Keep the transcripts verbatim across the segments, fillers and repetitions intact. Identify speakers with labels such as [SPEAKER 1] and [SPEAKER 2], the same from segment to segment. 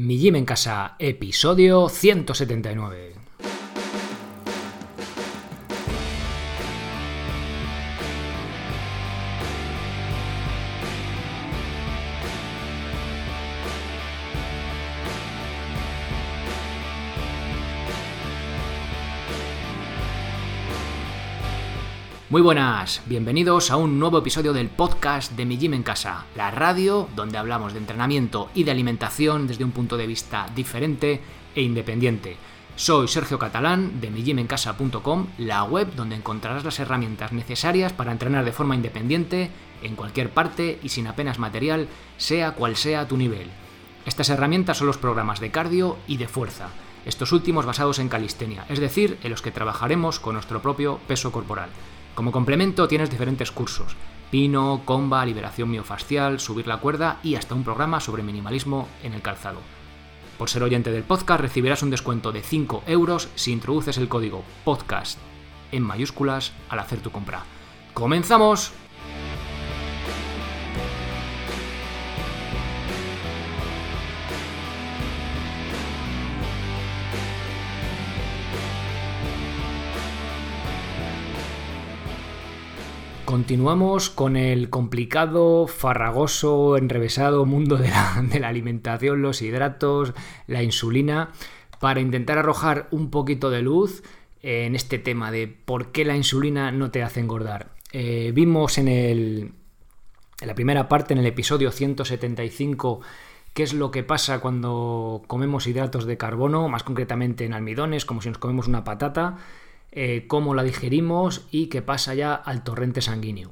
[SPEAKER 1] Mi Gym en Casa, episodio ciento setenta y nueve. Muy buenas, bienvenidos a un nuevo episodio del podcast de Mi Gym en Casa, la radio donde hablamos de entrenamiento y de alimentación desde un punto de vista diferente e independiente. Soy Sergio Catalán de mi gym en casa punto com, la web donde encontrarás las herramientas necesarias para entrenar de forma independiente, en cualquier parte y sin apenas material, sea cual sea tu nivel. Estas herramientas son los programas de cardio y de fuerza, estos últimos basados en calistenia, es decir, en los que trabajaremos con nuestro propio peso corporal. Como complemento tienes diferentes cursos, pino, comba, liberación miofascial, subir la cuerda y hasta un programa sobre minimalismo en el calzado. Por ser oyente del podcast recibirás un descuento de cinco euros si introduces el código podcast en mayúsculas al hacer tu compra. ¡Comenzamos! Continuamos con el complicado, farragoso, enrevesado mundo de la, de la alimentación, los hidratos, la insulina, para intentar arrojar un poquito de luz en este tema de por qué la insulina no te hace engordar. Eh, vimos en, el, en la primera parte, en el episodio ciento setenta y cinco, qué es lo que pasa cuando comemos hidratos de carbono, más concretamente en almidones, como si nos comemos una patata. Eh, cómo la digerimos y qué pasa ya al torrente sanguíneo.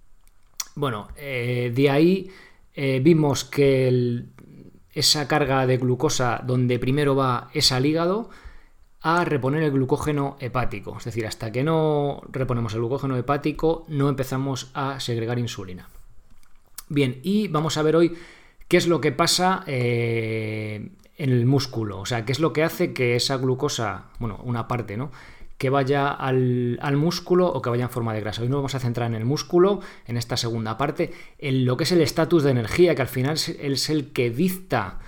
[SPEAKER 1] Bueno, eh, de ahí eh, vimos que el, esa carga de glucosa donde primero va es al hígado a reponer el glucógeno hepático. Es decir, hasta que no reponemos el glucógeno hepático no empezamos a segregar insulina. Bien, y vamos a ver hoy qué es lo que pasa eh, en el músculo. O sea, qué es lo que hace que esa glucosa, bueno, una parte, ¿no?, que vaya al, al músculo o que vaya en forma de grasa. Hoy nos vamos a centrar en el músculo, en esta segunda parte, en lo que es el estatus de energía, que al final es el que dicta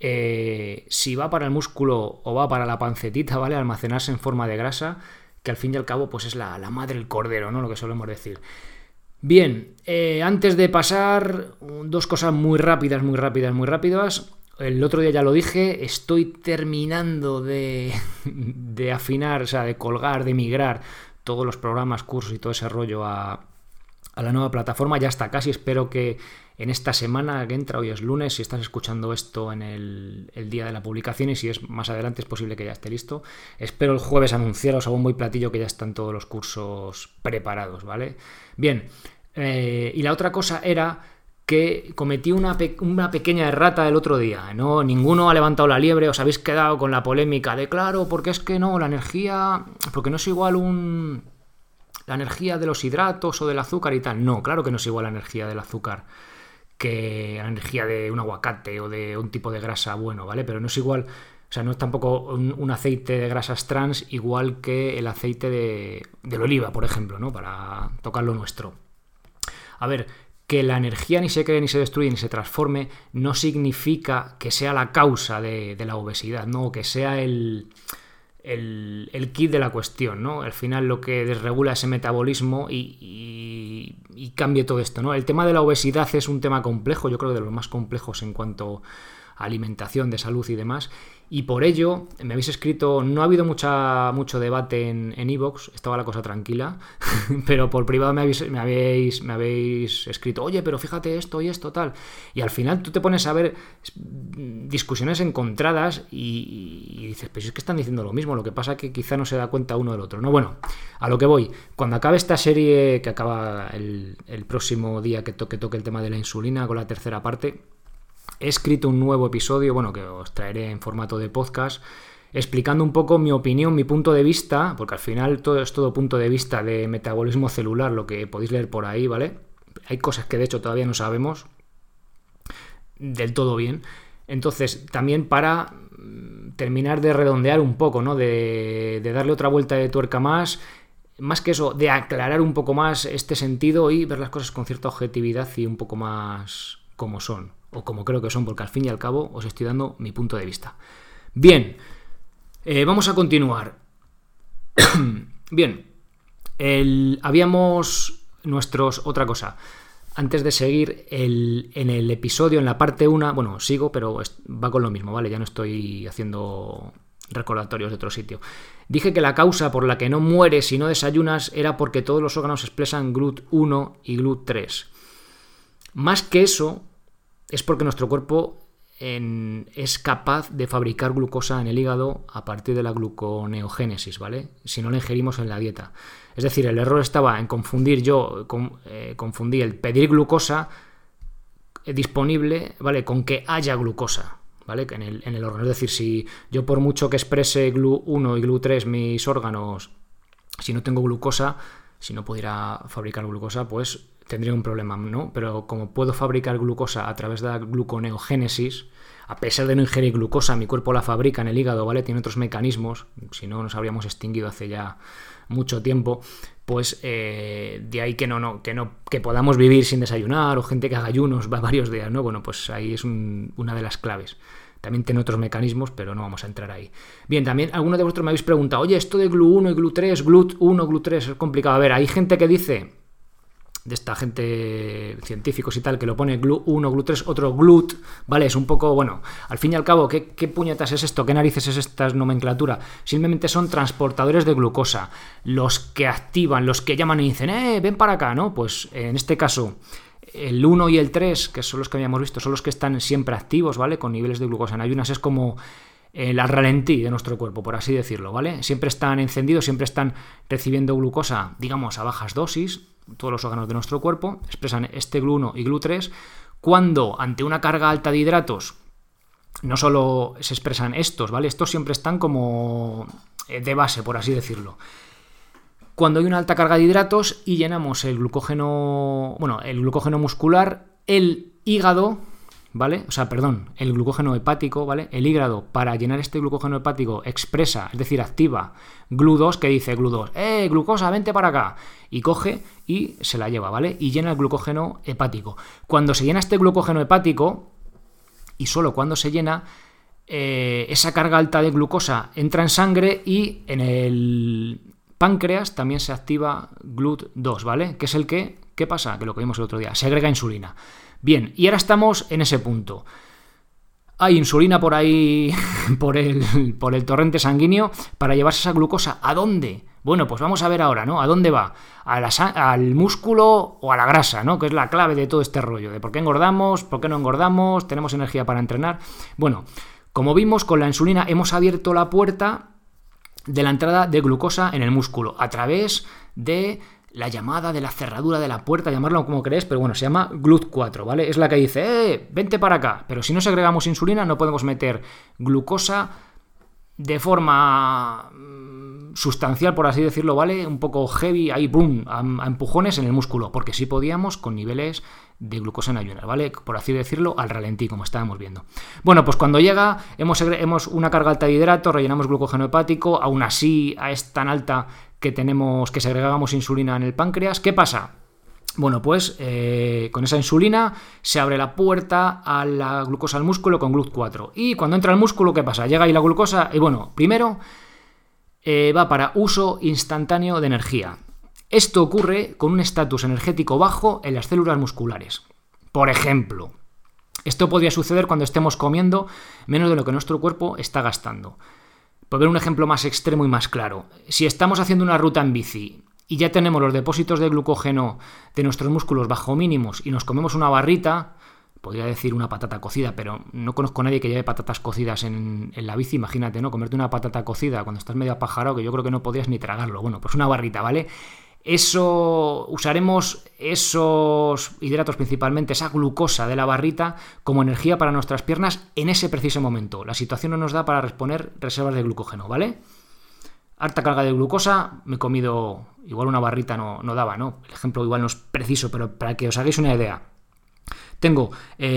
[SPEAKER 1] eh, si va para el músculo o va para la pancetita, ¿vale? Almacenarse en forma de grasa, que al fin y al cabo pues es la, la madre del cordero, ¿no? Lo que solemos decir. Bien, eh, antes de pasar, dos cosas muy rápidas, muy rápidas, muy rápidas. El otro día ya lo dije, estoy terminando de, de afinar, o sea, de colgar, de migrar todos los programas, cursos y todo ese rollo a, a la nueva plataforma. Ya está casi, espero que en esta semana que entra, hoy es lunes, si estás escuchando esto en el, el día de la publicación y si es más adelante es posible que ya esté listo. Espero el jueves anunciaros a bombo y platillo que ya están todos los cursos preparados, ¿vale? Bien, eh, y la otra cosa era que cometí una, pe- una pequeña errata el otro día, ¿no? Ninguno ha levantado la liebre, os habéis quedado con la polémica de claro, porque es que no, la energía, porque no es igual un la energía de los hidratos o del azúcar y tal. No, claro que no es igual la energía del azúcar que la energía de un aguacate o de un tipo de grasa bueno, ¿vale? Pero no es igual, o sea, no es tampoco un, un aceite de grasas trans igual que el aceite de, de la oliva, por ejemplo, ¿no? Para tocar lo nuestro. A ver, que la energía ni se cree, ni se destruye, ni se transforme, no significa que sea la causa de, de la obesidad, ¿no? Que sea el, el, el kit de la cuestión, ¿no? Al final lo que desregula ese metabolismo y, y, y cambie todo esto, ¿no? El tema de la obesidad es un tema complejo, yo creo que de los más complejos en cuanto a alimentación, de salud y demás. Y por ello, me habéis escrito, no ha habido mucha, mucho debate en en iVoox, estaba la cosa tranquila, pero por privado me habéis, me, habéis, me habéis escrito, oye, pero fíjate esto y esto, tal. Y al final tú te pones a ver discusiones encontradas y, y dices, pues es que están diciendo lo mismo, lo que pasa es que quizá no se da cuenta uno del otro. No, bueno, a lo que voy, cuando acabe esta serie, que acaba el, el próximo día que toque, toque el tema de la insulina con la tercera parte, he escrito un nuevo episodio, bueno, que os traeré en formato de podcast, explicando un poco mi opinión, mi punto de vista, porque al final todo es todo punto de vista de metabolismo celular, lo que podéis leer por ahí, ¿vale? Hay cosas que de hecho todavía no sabemos del todo bien. Entonces, también para terminar de redondear un poco, ¿no? De, de darle otra vuelta de tuerca más, más que eso, de aclarar un poco más este sentido y ver las cosas con cierta objetividad y un poco más como son. o como creo que son, porque al fin y al cabo os estoy dando mi punto de vista. Bien, eh, vamos a continuar. Bien, el, habíamos nuestros... Otra cosa, antes de seguir, el, en el episodio, en la parte uno, bueno, sigo, pero va con lo mismo, ¿vale? Ya no estoy haciendo recordatorios de otro sitio. Dije que la causa por la que no mueres si no desayunas era porque todos los órganos expresan G L U T uno y G L U T tres. Más que eso, es porque nuestro cuerpo en, es capaz de fabricar glucosa en el hígado a partir de la gluconeogénesis, ¿vale? Si no la ingerimos en la dieta. Es decir, el error estaba en confundir yo, con, eh, confundí el pedir glucosa eh, disponible, ¿vale? Con que haya glucosa, ¿vale? En el, en el órgano. Es decir, si yo por mucho que exprese G L U uno y G L U tres mis órganos, si no tengo glucosa, si no pudiera fabricar glucosa, pues tendría un problema, ¿no? Pero como puedo fabricar glucosa a través de la gluconeogénesis, a pesar de no ingerir glucosa, mi cuerpo la fabrica en el hígado, ¿vale? Tiene otros mecanismos, si no nos habríamos extinguido hace ya mucho tiempo, pues eh, de ahí que no, no, que no, que podamos vivir sin desayunar, o gente que haga ayunos va varios días, ¿no? Bueno, pues ahí es un, una de las claves. También tiene otros mecanismos, pero no vamos a entrar ahí. Bien, también algunos de vosotros me habéis preguntado, oye, esto de G L U uno y G L U tres, G L U T uno, G L U tres, es complicado. A ver, hay gente que dice, de esta gente, científicos y tal, que lo pone G L U uno, G L U tres, otro G L U T, ¿vale? Es un poco, bueno, al fin y al cabo, ¿qué, qué puñetas es esto? ¿Qué narices es esta nomenclatura? Simplemente son transportadores de glucosa, los que activan, los que llaman y dicen, eh, ven para acá, ¿no? Pues en este caso, el uno y el tres, que son los que habíamos visto, son los que están siempre activos, ¿vale? Con niveles de glucosa en ayunas, es como el ralentí de nuestro cuerpo, por así decirlo, ¿vale? Siempre están encendidos, siempre están recibiendo glucosa, digamos, a bajas dosis. Todos los órganos de nuestro cuerpo expresan este G L U uno y G L U tres, cuando ante una carga alta de hidratos no solo se expresan estos, ¿vale? Estos siempre están como de base, por así decirlo. Cuando hay una alta carga de hidratos y llenamos el glucógeno, bueno, el glucógeno muscular, el hígado, ¿vale? O sea, perdón, el glucógeno hepático, ¿vale? El hígado, para llenar este glucógeno hepático, expresa, es decir, activa G L U dos, que dice G L U dos, ¡eh, glucosa, vente para acá! Y coge y se la lleva, ¿vale? Y llena el glucógeno hepático. Cuando se llena este glucógeno hepático, y solo cuando se llena, eh, esa carga alta de glucosa entra en sangre y en el páncreas también se activa G L U dos, ¿vale? Que es el que, ¿qué pasa? Que lo que vimos el otro día, segrega insulina. Bien, y ahora estamos en ese punto. Hay insulina por ahí, por el, por el torrente sanguíneo, para llevarse esa glucosa. ¿A dónde? Bueno, pues vamos a ver ahora, ¿no? ¿A dónde va? ¿A la, al músculo o a la grasa, ¿no? Que es la clave de todo este rollo, de por qué engordamos, por qué no engordamos, tenemos energía para entrenar. Bueno, como vimos, con la insulina hemos abierto la puerta de la entrada de glucosa en el músculo, a través de la llamada de la cerradura de la puerta, llamarlo como queréis, pero bueno, se llama G L U T cuatro, ¿vale? Es la que dice, eh, vente para acá. Pero si no segregamos insulina, no podemos meter glucosa de forma sustancial, por así decirlo, ¿vale? Un poco heavy, ahí, boom, a, a empujones en el músculo, porque sí podíamos con niveles de glucosa en ayunas, ¿vale? Por así decirlo, al ralentí, como estábamos viendo. Bueno, pues cuando llega, hemos, hemos una carga alta de hidratos, rellenamos glucógeno hepático, aún así es tan alta que tenemos que segregamos insulina en el páncreas. ¿Qué pasa? Bueno, pues eh, con esa insulina se abre la puerta a la glucosa al músculo con G L U T cuatro. Y cuando entra al músculo, ¿qué pasa? Llega ahí la glucosa y bueno, primero eh, va para uso instantáneo de energía. Esto ocurre con un estatus energético bajo en las células musculares. Por ejemplo, esto podría suceder cuando estemos comiendo menos de lo que nuestro cuerpo está gastando. Por ver un ejemplo más extremo y más claro, si estamos haciendo una ruta en bici y ya tenemos los depósitos de glucógeno de nuestros músculos bajo mínimos y nos comemos una barrita, podría decir una patata cocida, pero no conozco a nadie que lleve patatas cocidas en, en la bici, imagínate, ¿no? Comerte una patata cocida cuando estás medio apajarado, que yo creo que no podrías ni tragarlo. Bueno, pues una barrita, ¿vale? Eso, usaremos esos hidratos principalmente, esa glucosa de la barrita, como energía para nuestras piernas en ese preciso momento. La situación no nos da para reponer reservas de glucógeno, ¿vale? Harta carga de glucosa, me he comido, igual una barrita no, no daba, ¿no? El ejemplo igual no es preciso, pero para que os hagáis una idea. Tengo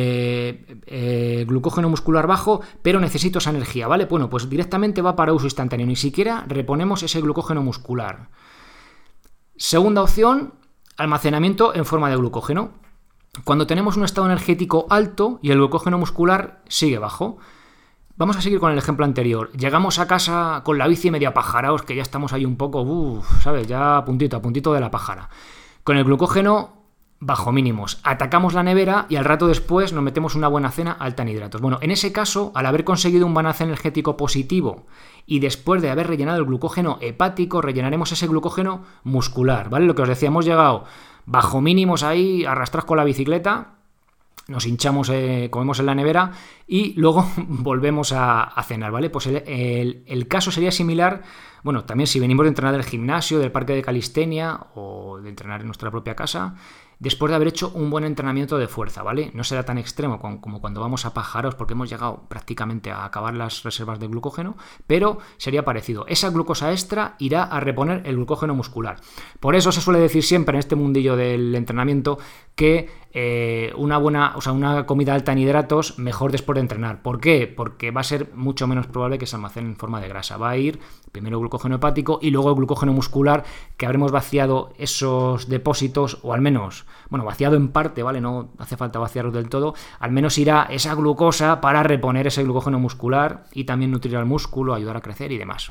[SPEAKER 1] eh, eh, glucógeno muscular bajo, pero necesito esa energía, ¿vale? Bueno, pues directamente va para uso instantáneo, ni siquiera reponemos ese glucógeno muscular. Segunda opción, almacenamiento en forma de glucógeno. cuando tenemos un estado energético alto y el glucógeno muscular sigue bajo. Vamos a seguir con el ejemplo anterior. Llegamos a casa con la bici medio apajaraos, que ya estamos ahí un poco, uff, ¿sabes? Ya a puntito, a puntito de la pájara. Con el glucógeno bajo mínimos. Atacamos la nevera y al rato después nos metemos una buena cena alta en hidratos. Bueno, en ese caso, al haber conseguido un balance energético positivo y después de haber rellenado el glucógeno hepático, rellenaremos ese glucógeno muscular, ¿vale? Lo que os decía, hemos llegado bajo mínimos ahí, arrastrados con la bicicleta, nos hinchamos, eh, comemos en la nevera y luego volvemos a, a cenar, ¿vale? Pues el, el, el caso sería similar, bueno, también si venimos de entrenar del gimnasio, del parque de calistenia o de entrenar en nuestra propia casa, después de haber hecho un buen entrenamiento de fuerza, ¿vale? No será tan extremo como cuando vamos a pájaros, porque hemos llegado prácticamente a acabar las reservas de glucógeno, pero sería parecido. Esa glucosa extra irá a reponer el glucógeno muscular. Por eso se suele decir siempre en este mundillo del entrenamiento que eh, una buena, o sea, una comida alta en hidratos mejor después de entrenar. ¿Por qué? Porque va a ser mucho menos probable que se almacene en forma de grasa. Va a ir primero el glucógeno hepático y luego el glucógeno muscular, que habremos vaciado esos depósitos, o al menos, bueno, vaciado en parte, ¿vale? No hace falta vaciarlos del todo. Al menos irá esa glucosa para reponer ese glucógeno muscular y también nutrir al músculo, ayudar a crecer y demás.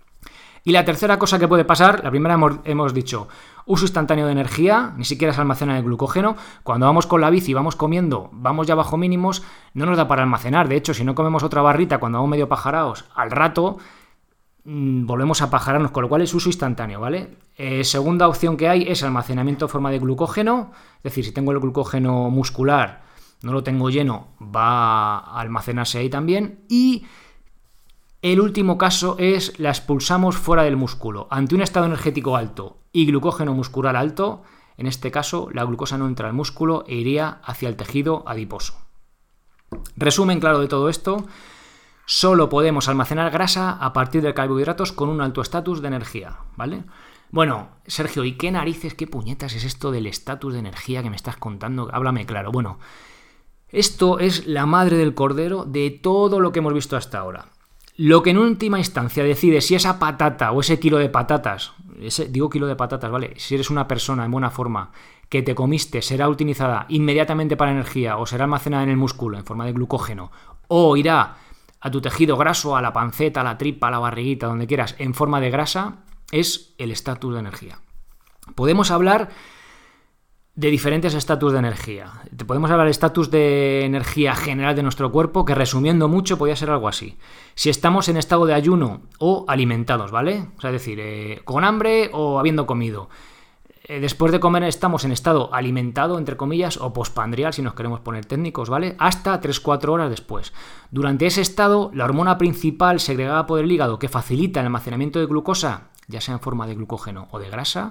[SPEAKER 1] Y la tercera cosa que puede pasar, la primera hemos, hemos dicho, uso instantáneo de energía, ni siquiera se almacena el glucógeno. Cuando vamos con la bici, vamos comiendo, vamos ya bajo mínimos, no nos da para almacenar. De hecho, si no comemos otra barrita cuando vamos medio pajaraos, al rato mmm, volvemos a pajararnos, con lo cual es uso instantáneo, ¿vale? Eh, segunda opción que hay es almacenamiento en forma de glucógeno, es decir, si tengo el glucógeno muscular, no lo tengo lleno, va a almacenarse ahí también. Y el último caso es la expulsamos fuera del músculo. Ante un estado energético alto y glucógeno muscular alto, en este caso la glucosa no entra al músculo e iría hacia el tejido adiposo. Resumen claro de todo esto, solo podemos almacenar grasa a partir de carbohidratos con un alto estatus de energía, ¿vale? Bueno, Sergio, ¿y qué narices, qué puñetas es esto del estatus de energía que me estás contando? Háblame claro. Bueno, esto es la madre del cordero de todo lo que hemos visto hasta ahora. Lo que en última instancia decide si esa patata o ese kilo de patatas, ese, digo kilo de patatas, ¿vale? Si eres una persona en buena forma que te comiste, será utilizada inmediatamente para energía o será almacenada en el músculo en forma de glucógeno o irá a tu tejido graso, a la panceta, a la tripa, a la barriguita, donde quieras, en forma de grasa, es el estatus de energía. Podemos hablar de diferentes estatus de energía. Podemos hablar de estatus de energía general de nuestro cuerpo, que resumiendo mucho podría ser algo así. Si estamos en estado de ayuno o alimentados, ¿vale? O sea, es decir, eh, con hambre o habiendo comido. Eh, después de comer estamos en estado alimentado, entre comillas, o postprandial, si nos queremos poner técnicos, ¿vale? Hasta tres a cuatro horas después. Durante ese estado, la hormona principal segregada por el hígado que facilita el almacenamiento de glucosa, ya sea en forma de glucógeno o de grasa,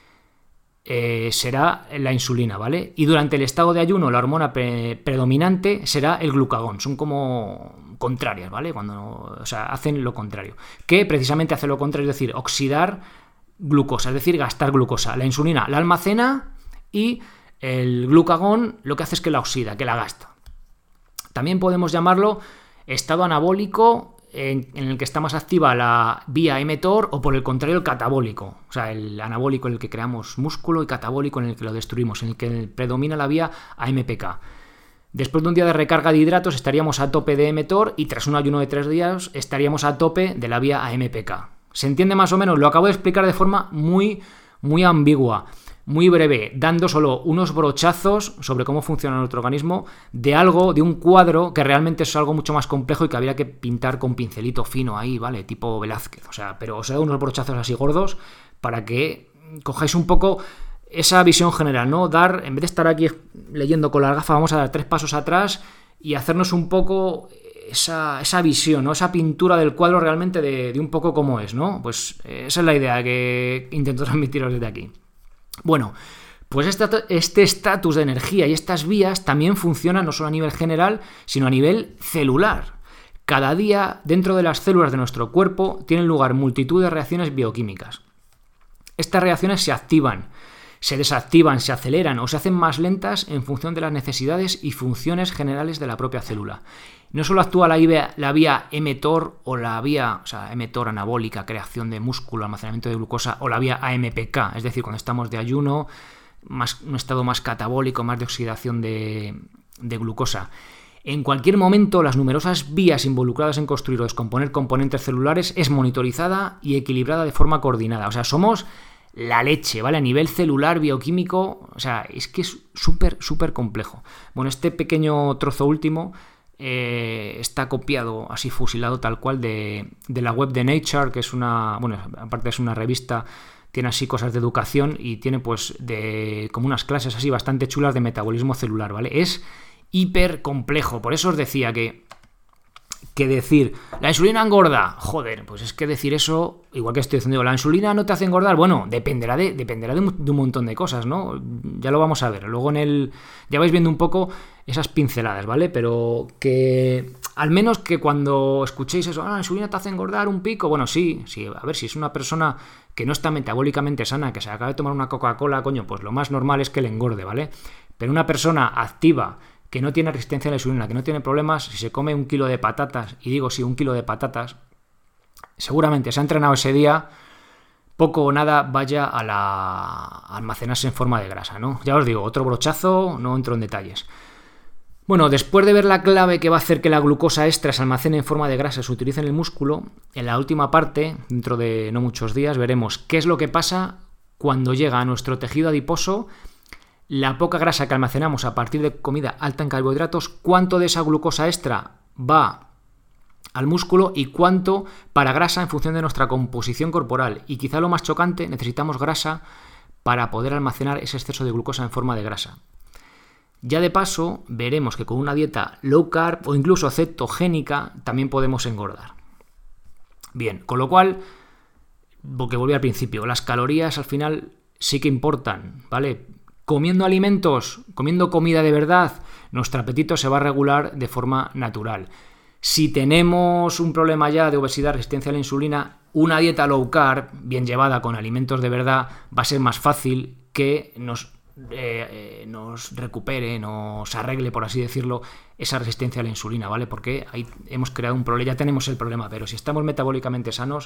[SPEAKER 1] Eh, será la insulina, ¿vale? Y durante el estado de ayuno la hormona pre- predominante será el glucagón. Son como contrarias, ¿vale? Cuando, o sea, hacen lo contrario. Que precisamente hace lo contrario, es decir, oxidar glucosa, es decir, gastar glucosa. La insulina la almacena y el glucagón lo que hace es que la oxida, que la gasta. También podemos llamarlo estado anabólico, En, en el que está más activa la vía mTOR, o por el contrario el catabólico, o sea, el anabólico en el que creamos músculo y catabólico en el que lo destruimos, en el que predomina la vía A M P K. Después de un día de recarga de hidratos estaríamos a tope de mTOR y tras un ayuno de tres días estaríamos a tope de la vía A M P K. ¿Se entiende más o menos? Lo acabo de explicar de forma muy, muy ambigua, muy breve, dando solo unos brochazos sobre cómo funciona nuestro organismo, de algo, de un cuadro que realmente es algo mucho más complejo y que habría que pintar con pincelito fino ahí, ¿vale? Tipo Velázquez, o sea, pero os he dado unos brochazos así gordos para que cojáis un poco esa visión general, ¿no? Dar, en vez de estar aquí leyendo con la gafa, vamos a dar tres pasos atrás y hacernos un poco esa, esa visión, ¿no? Esa pintura del cuadro realmente de, de un poco cómo es, ¿no? Pues esa es la idea que intento transmitiros desde aquí. Bueno, pues este estatus de energía y estas vías también funcionan no solo a nivel general, sino a nivel celular. Cada día, dentro de las células de nuestro cuerpo, tienen lugar multitud de reacciones bioquímicas. Estas reacciones se activan, se desactivan, se aceleran o se hacen más lentas en función de las necesidades y funciones generales de la propia célula. No solo actúa la vía, la vía mTOR o la vía, o sea, mTOR anabólica, creación de músculo, almacenamiento de glucosa, o la vía A M P K, es decir, cuando estamos de ayuno, más, un estado más catabólico, más de oxidación de, de glucosa. En cualquier momento, las numerosas vías involucradas en construir o descomponer componentes celulares es monitorizada y equilibrada de forma coordinada. O sea, somos la leche, ¿vale? A nivel celular, bioquímico, o sea, es que es súper, súper complejo. Bueno, este pequeño trozo último eh, está copiado, así fusilado tal cual, de, de la web de Nature, que es una, bueno, aparte es una revista, tiene así cosas de educación y tiene pues de como unas clases así bastante chulas de metabolismo celular, ¿vale? Es hiper complejo, por eso os decía que que decir, la insulina engorda, joder, pues es que decir eso, igual que estoy diciendo, la insulina no te hace engordar, bueno, dependerá de, dependerá de un, de un montón de cosas, ¿no? Ya lo vamos a ver, luego en el, ya vais viendo un poco esas pinceladas, ¿vale? Pero que, al menos que cuando escuchéis eso, ah, la insulina te hace engordar un pico, bueno, sí, sí, a ver, si es una persona que no está metabólicamente sana, que se acaba de tomar una Coca-Cola, coño, pues lo más normal es que le engorde, ¿vale? Pero una persona activa, que no tiene resistencia a la insulina, que no tiene problemas, si se come un kilo de patatas, y digo sí, un kilo de patatas, seguramente se ha entrenado ese día, poco o nada vaya a, la, a almacenarse en forma de grasa, ¿no? Ya os digo, otro brochazo, no entro en detalles. Bueno, después de ver la clave que va a hacer que la glucosa extra se almacene en forma de grasa y se utilice en el músculo, en la última parte, dentro de no muchos días, veremos qué es lo que pasa cuando llega a nuestro tejido adiposo la poca grasa que almacenamos a partir de comida alta en carbohidratos, cuánto de esa glucosa extra va al músculo y cuánto para grasa en función de nuestra composición corporal. Y quizá lo más chocante, necesitamos grasa para poder almacenar ese exceso de glucosa en forma de grasa. Ya de paso, veremos que con una dieta low carb o incluso cetogénica también podemos engordar. Bien, con lo cual, porque volví al principio, las calorías al final sí que importan, ¿vale? Comiendo alimentos, comiendo comida de verdad, nuestro apetito se va a regular de forma natural. Si tenemos un problema ya de obesidad, resistencia a la insulina, una dieta low carb, bien llevada con alimentos de verdad, va a ser más fácil que nos, eh, nos recupere, nos arregle, por así decirlo, esa resistencia a la insulina, ¿vale? Porque ahí hemos creado un problema, ya tenemos el problema, pero si estamos metabólicamente sanos,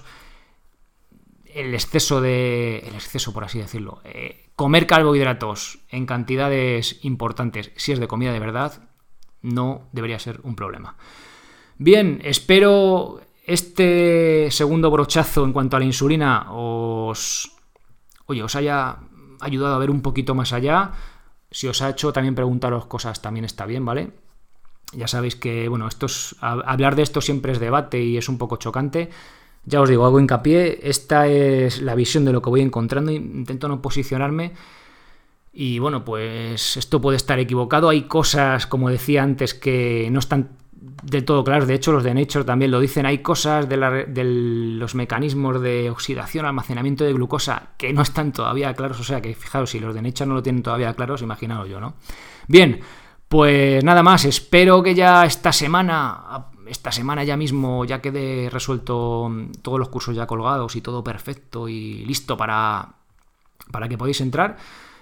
[SPEAKER 1] el exceso de, el exceso por así decirlo, eh, comer carbohidratos en cantidades importantes, si es de comida de verdad, no debería ser un problema. Bien, espero este segundo brochazo en cuanto a la insulina os, oye, os haya ayudado a ver un poquito más allá. Si os ha hecho también preguntaros cosas, también está bien, ¿vale? Ya sabéis que, bueno, esto es, hablar de esto siempre es debate y es un poco chocante. Ya os digo, hago hincapié, esta es la visión de lo que voy encontrando, intento no posicionarme y bueno, pues esto puede estar equivocado, hay cosas, como decía antes, que no están del todo claras, de hecho los de Nature también lo dicen, hay cosas de, la, de los mecanismos de oxidación, almacenamiento de glucosa que no están todavía claros, o sea que fijaros, si los de Nature no lo tienen todavía claros, imaginaos yo, ¿no? Bien, pues nada más, espero que ya esta semana... Esta semana ya mismo ya quede resuelto todos los cursos ya colgados y todo perfecto y listo para, para que podáis entrar.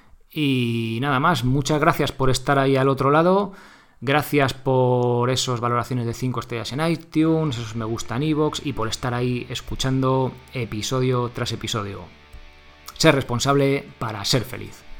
[SPEAKER 1] Y nada más, muchas gracias por estar ahí al otro lado. Gracias por esas valoraciones de cinco estrellas en iTunes, esos me gusta en iVoox y por estar ahí escuchando episodio tras episodio. Ser responsable para ser feliz.